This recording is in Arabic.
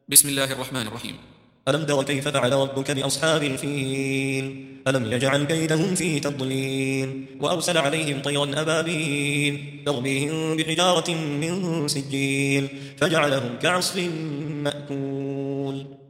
بسم الله الرحمن الرحيم. ألم تر كيف فعل ربك بأصحاب الفيل ألم يجعل كيدهم في تضليل وأرسل عليهم طيرا أبابيل ترميهم بحجارة من سجيل فجعلهم كعصف مأكول.